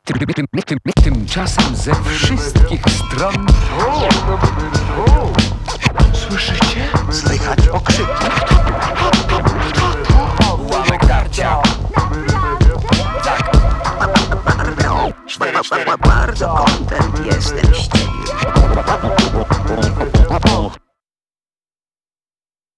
Tymczasem ze wszystkich stron Słyszycie? Słychać okrzyki. Ułamek tarcia. Bardzo kontent jestem.